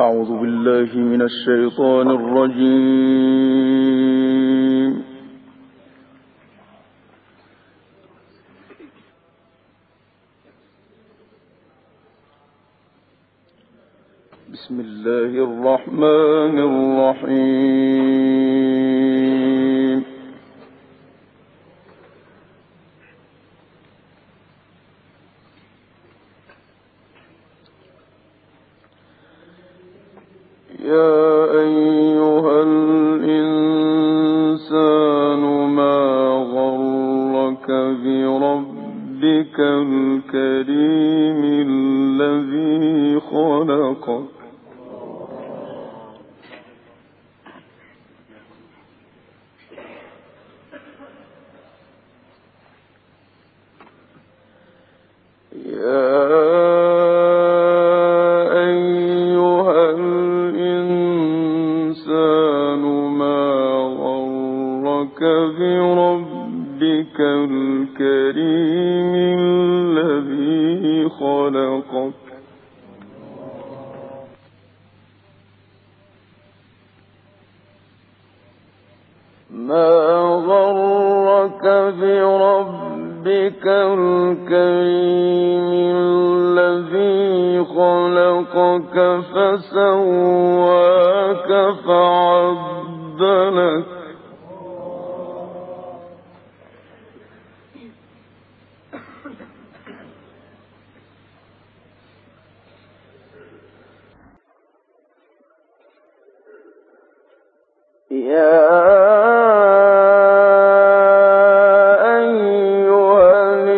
أعوذ بالله من الشيطان الرجيم. بسم الله الرحمن الرحيم. يا أيها الإنسان ما غرك بربك الكريم الذي خلقك بربك الكريم الذي خلقك ما غرك بربك الكريم الذي خلقك فسواك فعدلك يا أيها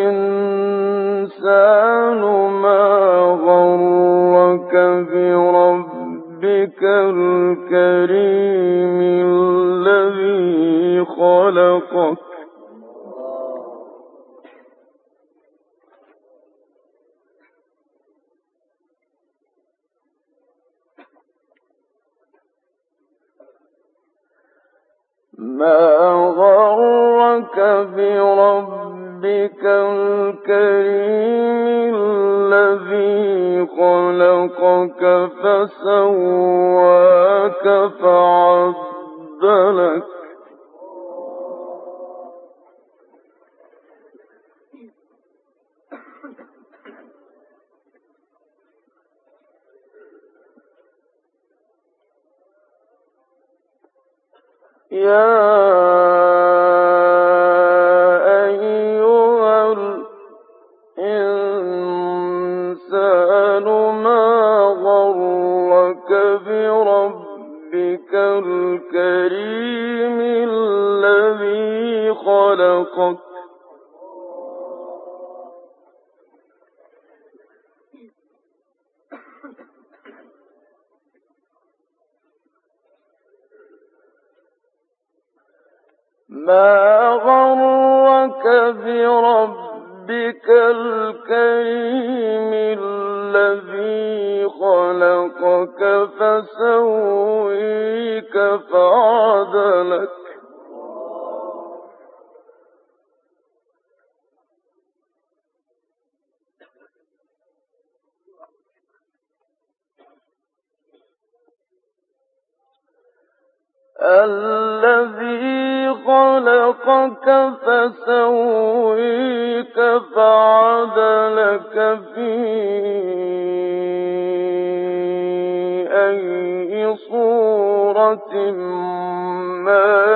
الإنسان ما غرك بربك الكريم الذي خلقك ما غرك بربك الكريم الذي خلقك فسواك فعدلك يا أيها الإنسان ما غرك بربك الكريم الذي خلقك ما غرك بربك الكريم الذي خلقك فسويك فعدلك الذي خلقك فسويك فعدلك في أي صورة ما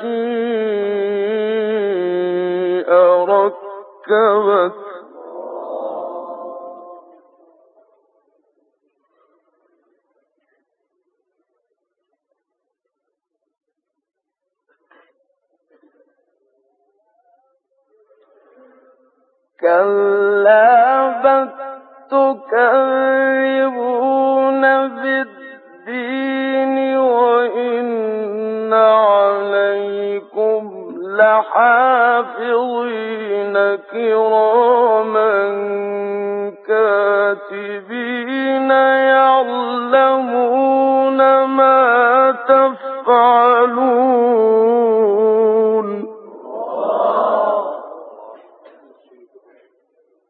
شاء ركبك كلا بل تكذبون بالدين وإن عليكم لحافظين كراما كاتبين يعلمون ما تفعلون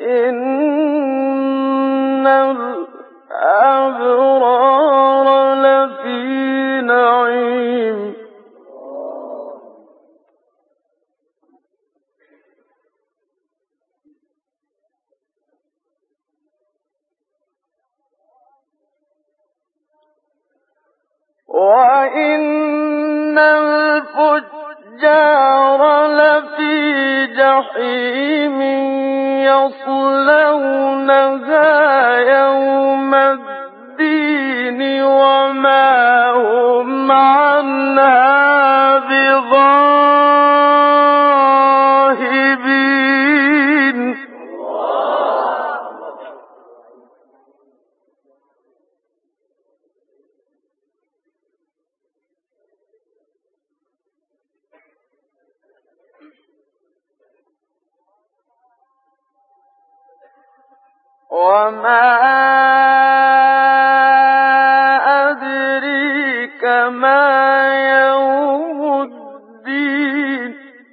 إن الأبرار لفي نعيم وإن الفجار لفي جحيم يصلونها يوم الدين وما هم عنها بغائبين وما أدريك ما يوم الدين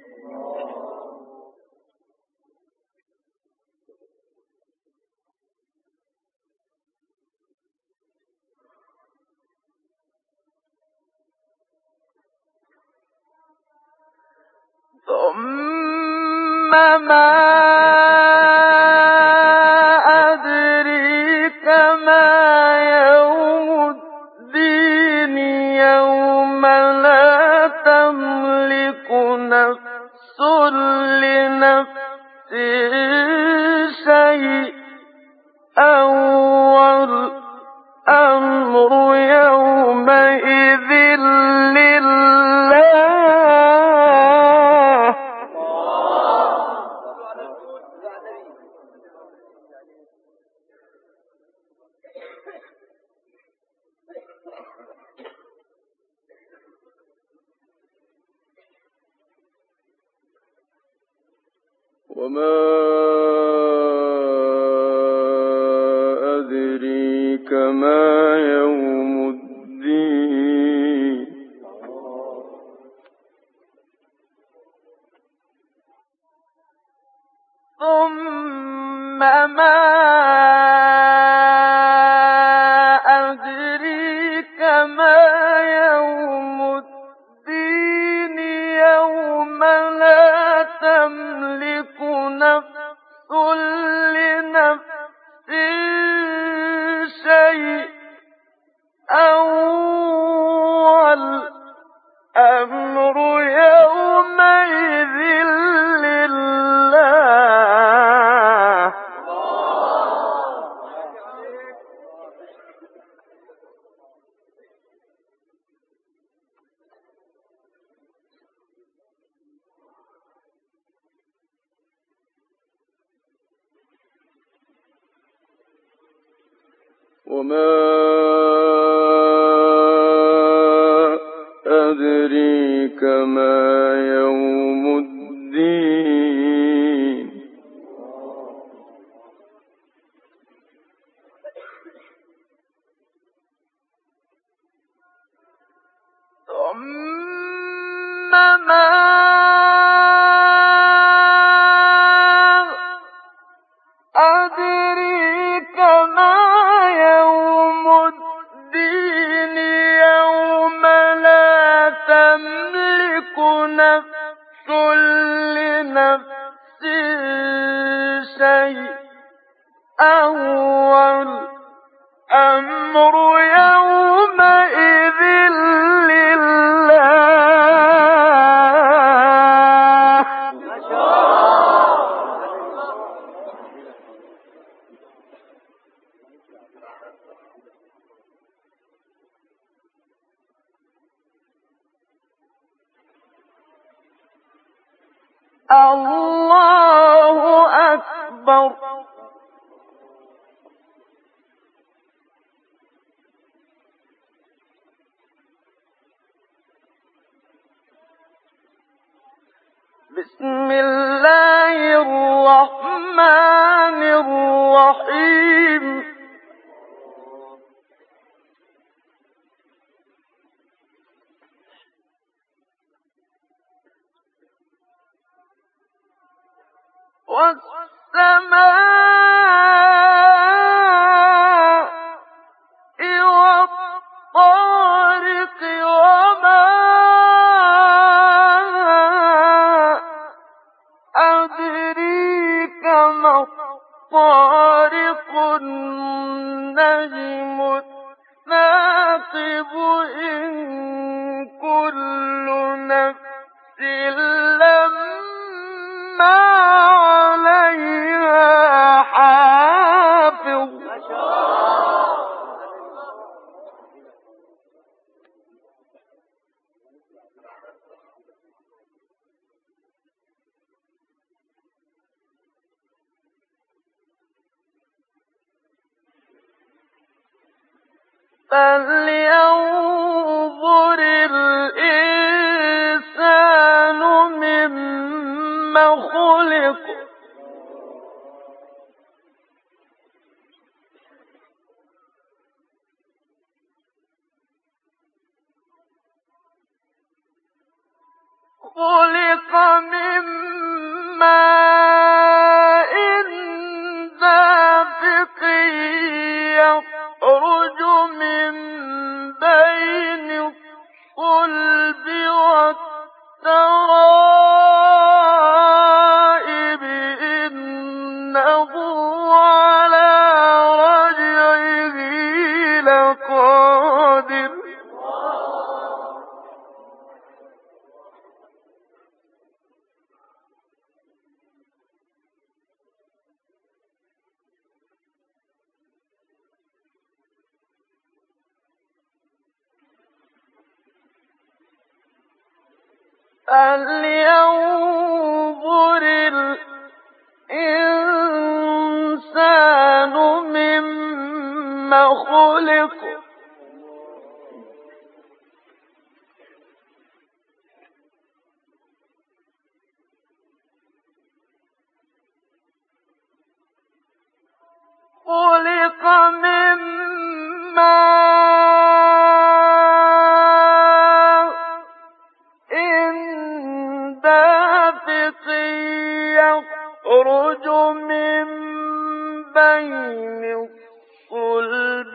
ثم ما أدريك ما يوم الدين يوم لا تملك نفس لنفس شيئا والأمر يومئذ لله وما أدريك ما يوم الدين ثم ما أدريك ما يوم الدين يوم لا تملك نفس لنفس شيئا والأمر يومئذ لله وما أدريك ما يوم الدين ثم ما أدريك ما يوم الدين يوم لا تملك نفس لنفس شيئا والأمر يومئذ لله الله أكبر بسم الله الرحمن الرحيم والسماء والطارق وما أدريك ما الطارق النجم الثاقب إن كل نفس لما عليها حافظ فلينظر الإنسان مما خلق خلق من ماء دافق يخرج من بين الصلب والترائب إنه على رجعه لقادر فلينظر الإنسان مما خلق خلق من ماء دافق يخرج من بين الصلب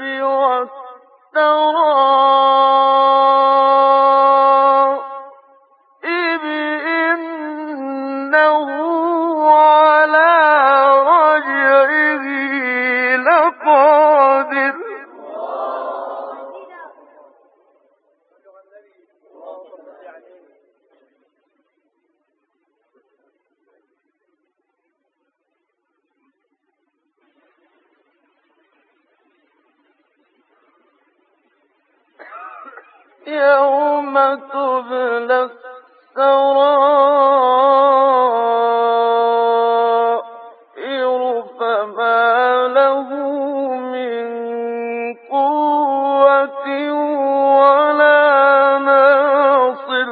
والترائب إنه على رجعه لقادر يوم تبلى السرائر فما له من قوة ولا ناصر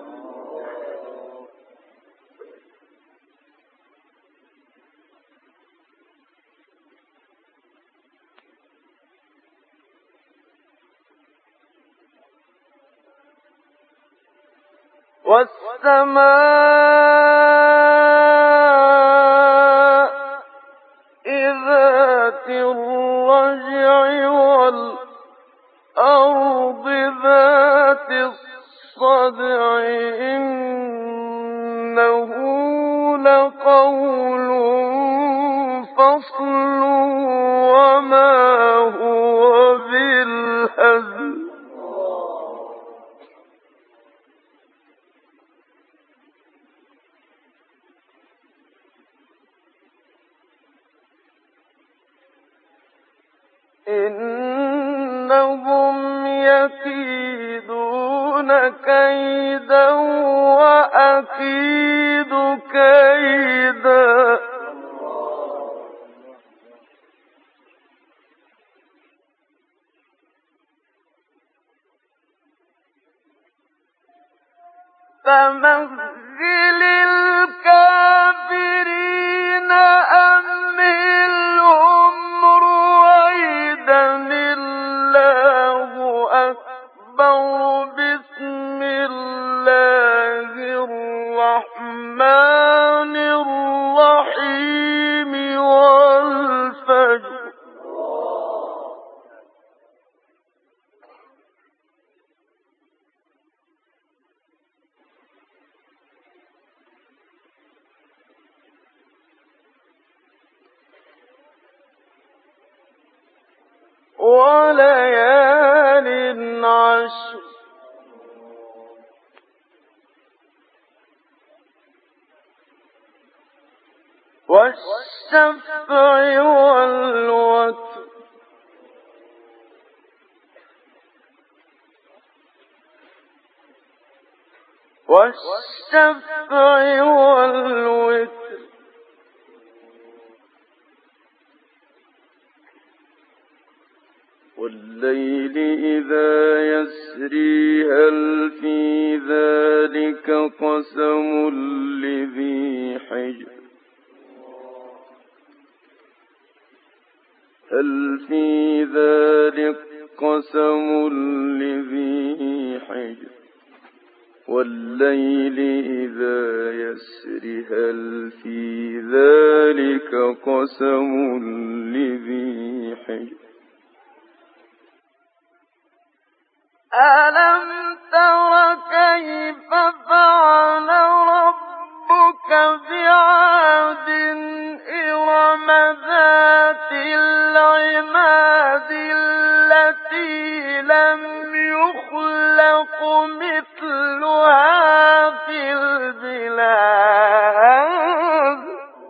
والسماء ذات الرجع والأرض ذات الصدع إنه لقول فصل وما هو بالهزل إنهم يكيدون كيدا وأكيد كيدا فمهل الكافرين أمهلهم رويدا الله أكبر بسم الله الرحمن الرحيم والشفع والوتر والشفع والوتر والليل إذا يسري هل في ذلك قسم لذي حجر هل في ذلك قسم لذي حجر والليل إذا يسري هل في ذلك قسم لذي حجر ألم تر كيف فعل ربك بعاد إرم ذات العماد التي لم يخلق مثلها في البلاد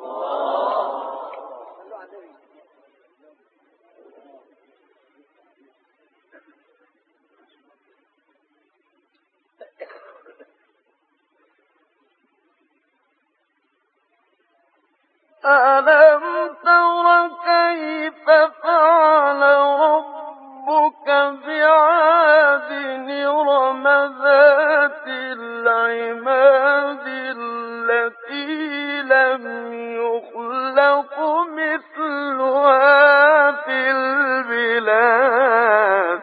ألم تر كيف فعل ربك بعاد إرم ذات العماد التي لم يخلق مثلها في البلاد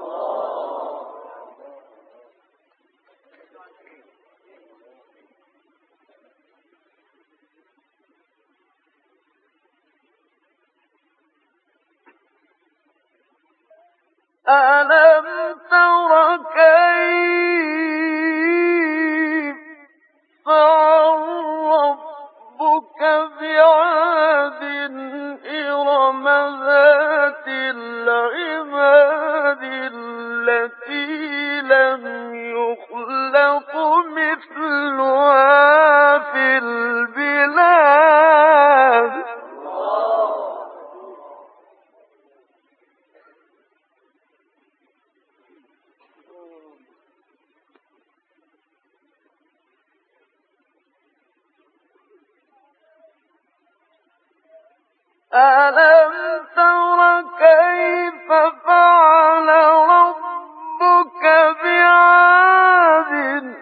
ألم تر كيف فعل ربك بعاد إرم ذات العماد التي لم يخلق مثلها في البلاد ألم تر كيف فعل ربك بعاد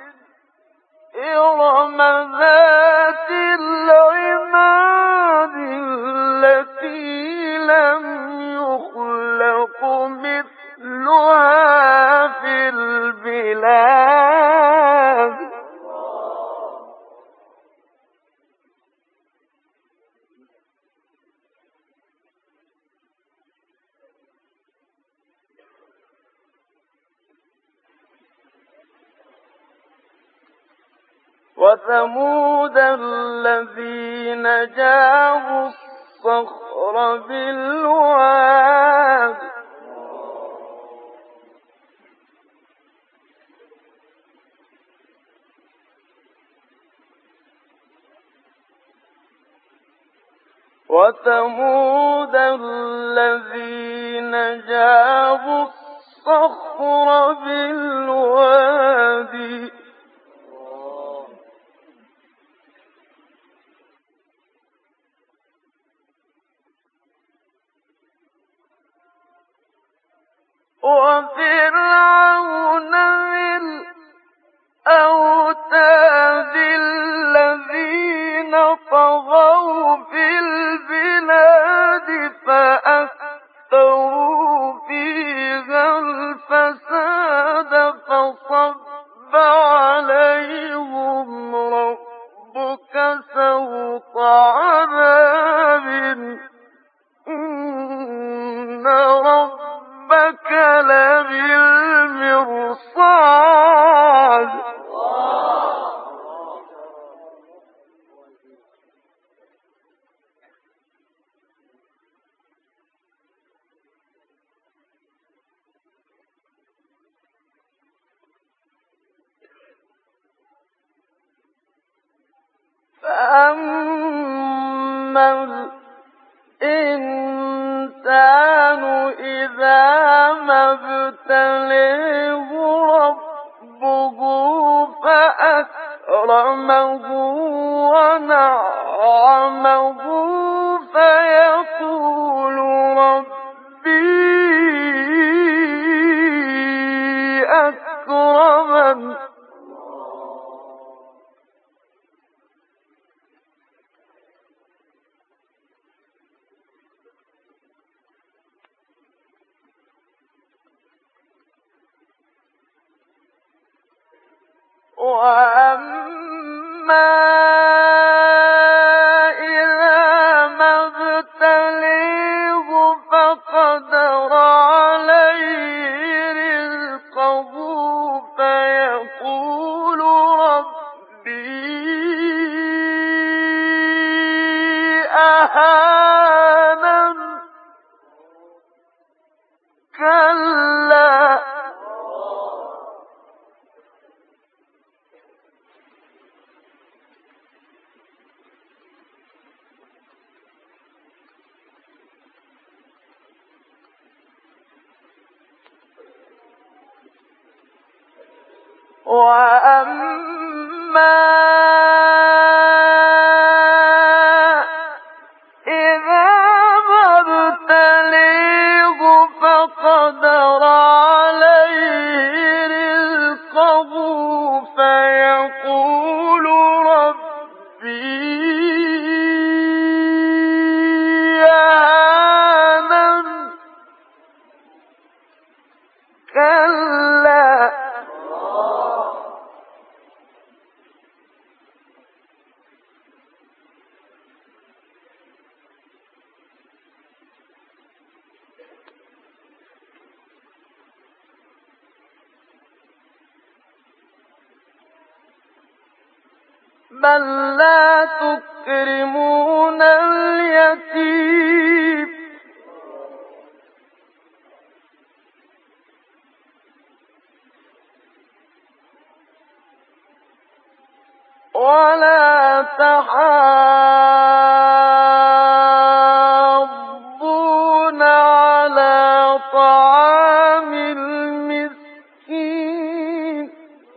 إرم ذات العماد التي لم يخلق مثلها في البلاد وثمود الذين جابوا الصخر بالواد وثمود الذين جابوا الصخر بالواد وفرعون ذي الأوتاد الذين طغوا في البلاد فأكثروا فيها الفساد فصب عليهم ربك سوط عذاب إن ربك لبالمرصاد فأما فأما الإنسان إذا ما ابتليه ربه فأكرمه ونعمه فيقول ربي أكرمن وأما إذا ما ابتليه فقدر عليه رزقه فيقول ربي أهانن كلا وأما إذا ما ابتليه فقدر عليه رزقه فيقول ربي أهانن كلا بل لا تكرمون اليتيم ولا تحاضون على طعام المسكين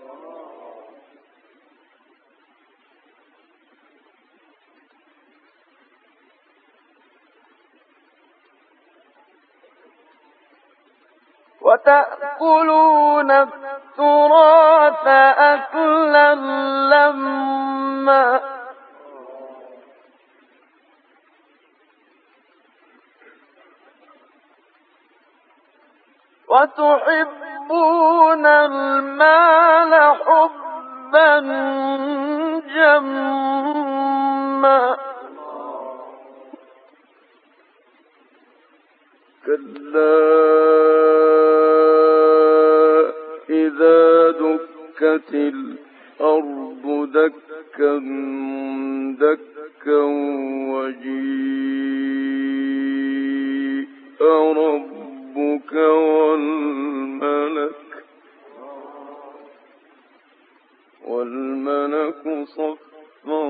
وتأكلون التراث أكلا لما وتحبون المال حبا جما كلا إذا دكت الأرض دكا دكا وجيء ربك والملك صفا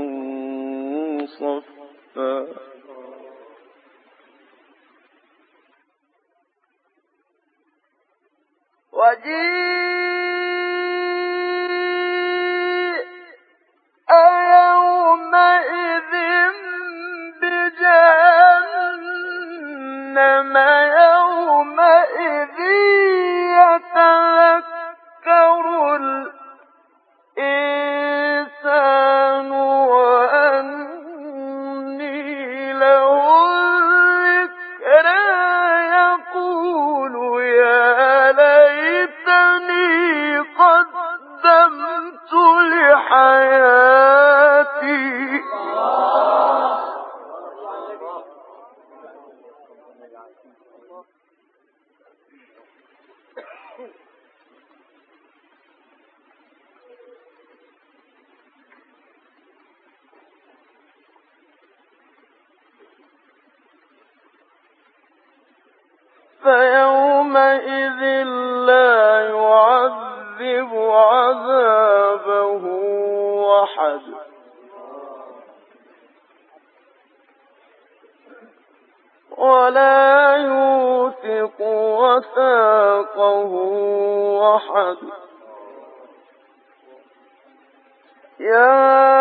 صفا وجيء يومئذ بجهنم يومئذ يتذكر الإنسان وأني له الذكرى يقول يا ليتني قدمت لحياتي فيومئذ لا يعذب عذابه أحد ولا يوثق وثاقه أحد. يا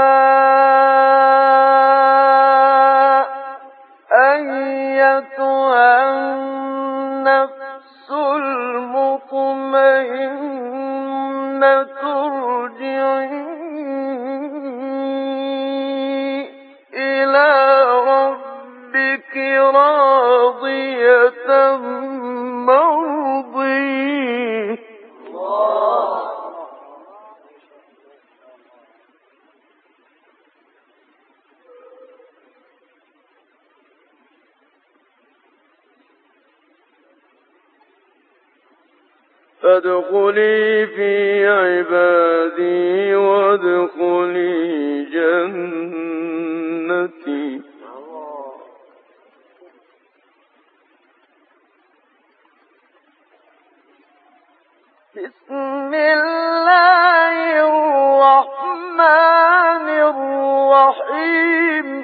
أيتها النفس المطمئنة ارجعي إلى ربك راضية مرضية. فادخلي في عبادي وادخلي جنتي. بسم الله الرحمن الرحيم.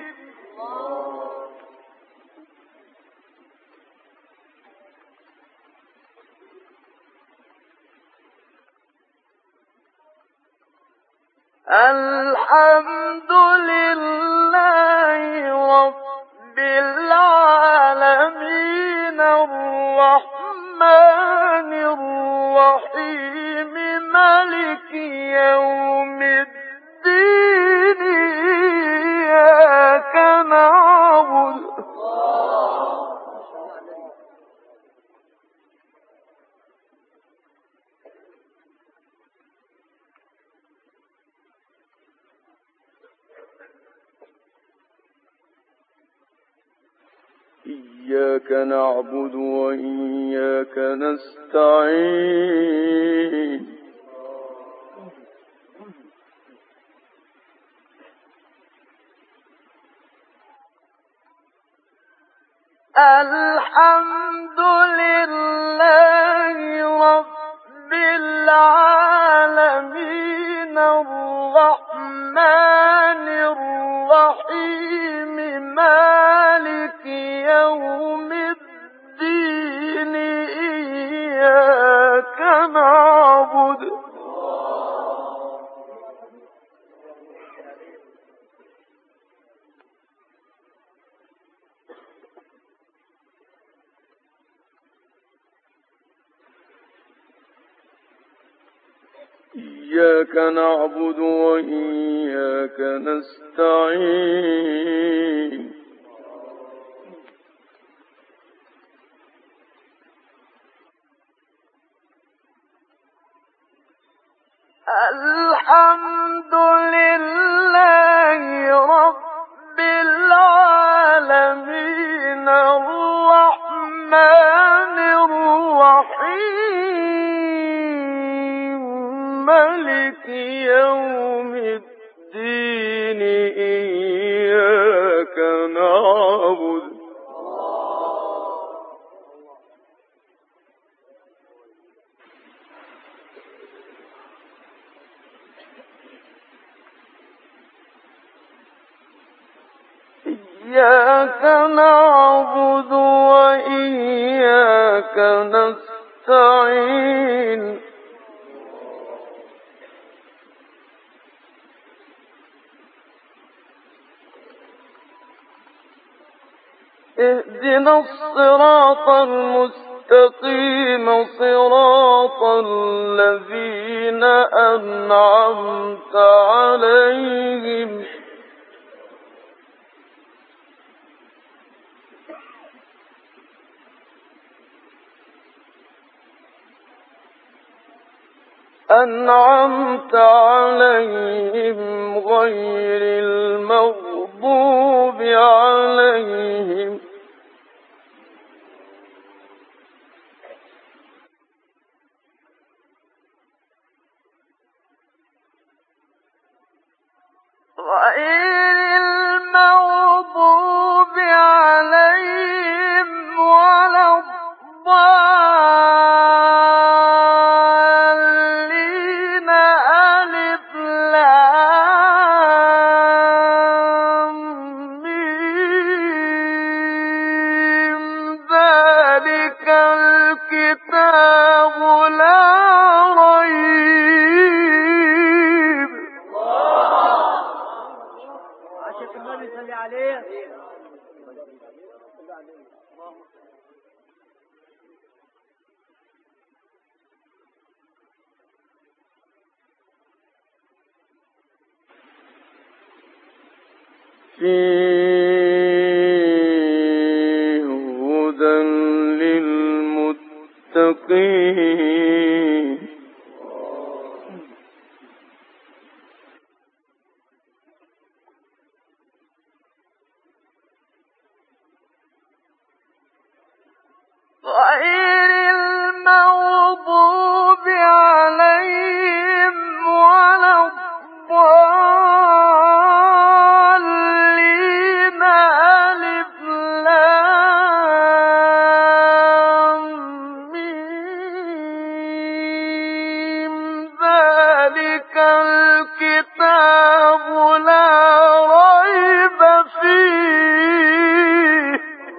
الحمد لله رب العالمين الرحمن الرحيم مالك يوم الدين إياك نعبد إياك نعبد وإياك نستعين. الحمد لله رب العالمين الرحمن الرحيم مالك يوم الدين إياك نعبد إياك نعبد وإياك نستعين. الحمد لله رب العالمين الرحمن الرحيم مالك يوم الدين إياك نعبد إياك نعبد وإياك نستعين. اهدنا الصراط المستقيم صراط الذين أنعمت عليهم غير المغضوب عليهم ولا الضالين. ألف لام ميم فيه هدى للمتقين غير المغضوب عليهم ولا الضالين ألف لام ميم ذلك الكتاب لا ريب فيه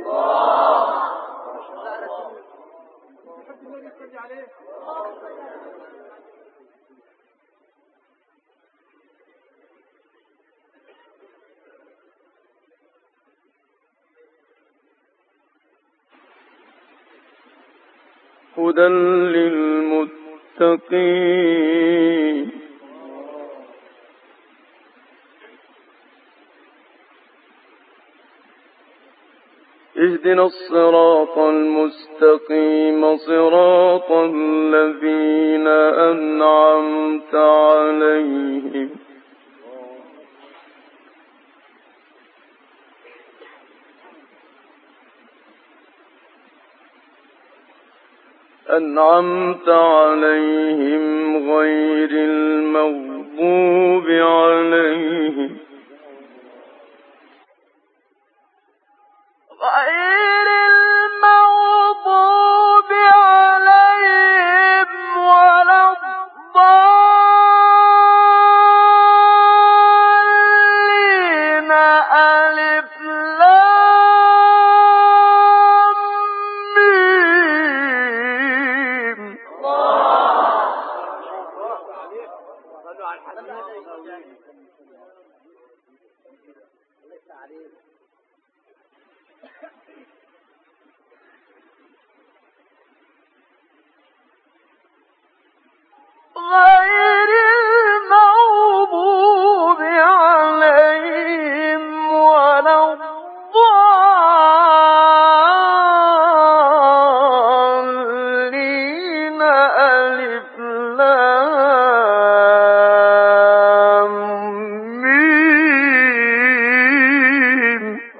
هدى للمتقين اهدنا الصراط المستقيم صراط الذين أنعمت عليهم غير المغضوب عليهم ولا الضالين ألف لام ميم غير المغضوب عليهم ولا الضالين ألف لام ميم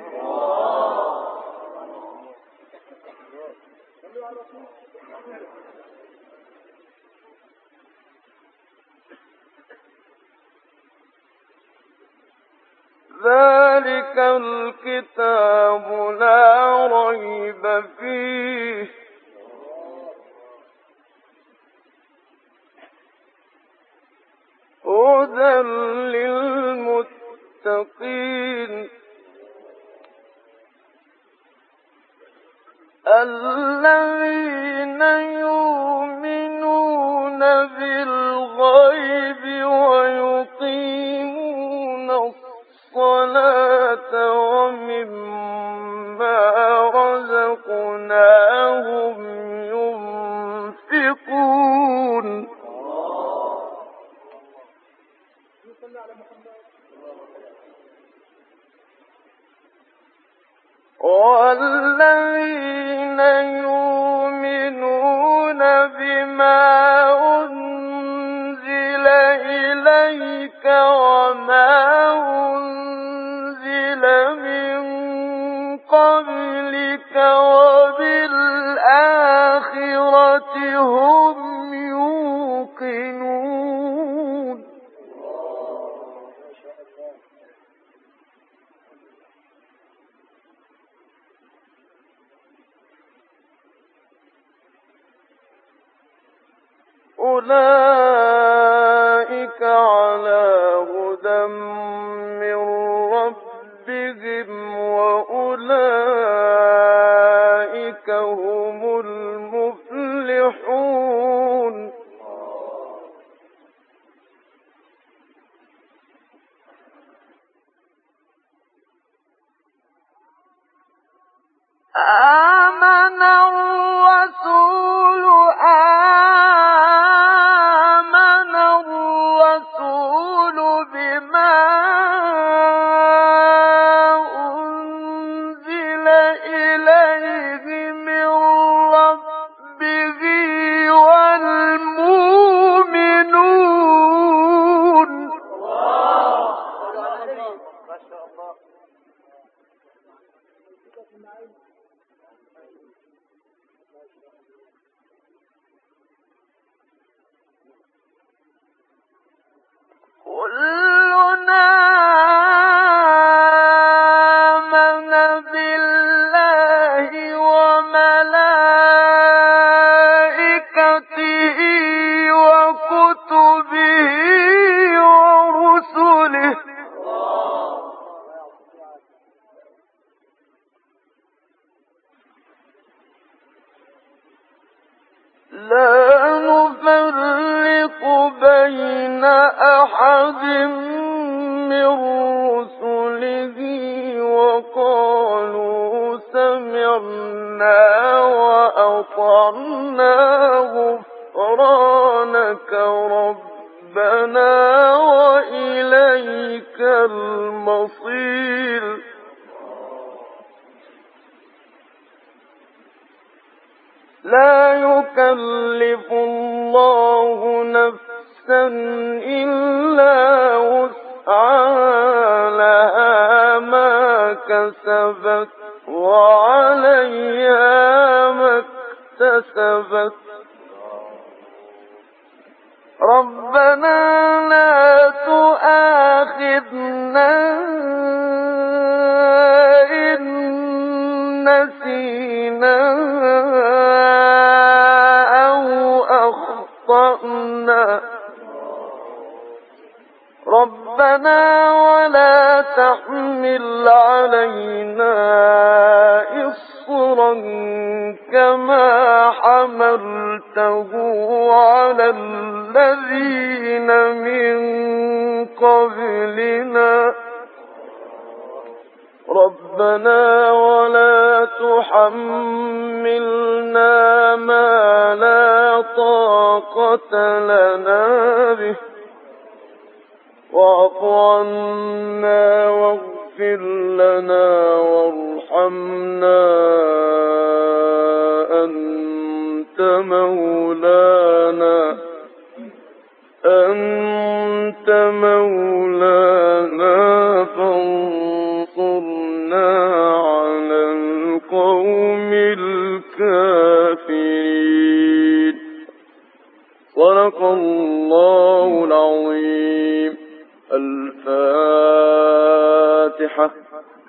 ذلك الكتاب لا ريب فيه هدى للمتقين الذين يؤمنون بالغيب ويقيمون الصلاة ومما رزقناهم ينفقون والذين يؤمنون بما أنزل إليك وما أنزل من قبلك وبالآخرة هم يوقنون أولئك على هدى من ربهم وأولئك هم المفلحون آمن الرسول بما أنزل إليه من ربه والمؤمنون كلنا آمن بالله وملائكته وكتبه ورسله لا نفرق بين أحد من رسله وقالوا سمعنا وأطعنا غفرانك ربنا وإليك المصير لا يكلف الله نفسا إلا وسعها لها ما كسبت وعليها ما اكتسبت ربنا لا تؤاخذنا إن نسينا أو أخطأنا ربنا ولا تحمل علينا إصرا كما حملته على الذين من قبلنا ربنا ولا تحملنا ما لا طاقة لنا به واعف عنا واغفر لنا وارحمنا أنت مولانا فانصرنا على القوم الكافرين صدق الله العظيم. الفاتحة.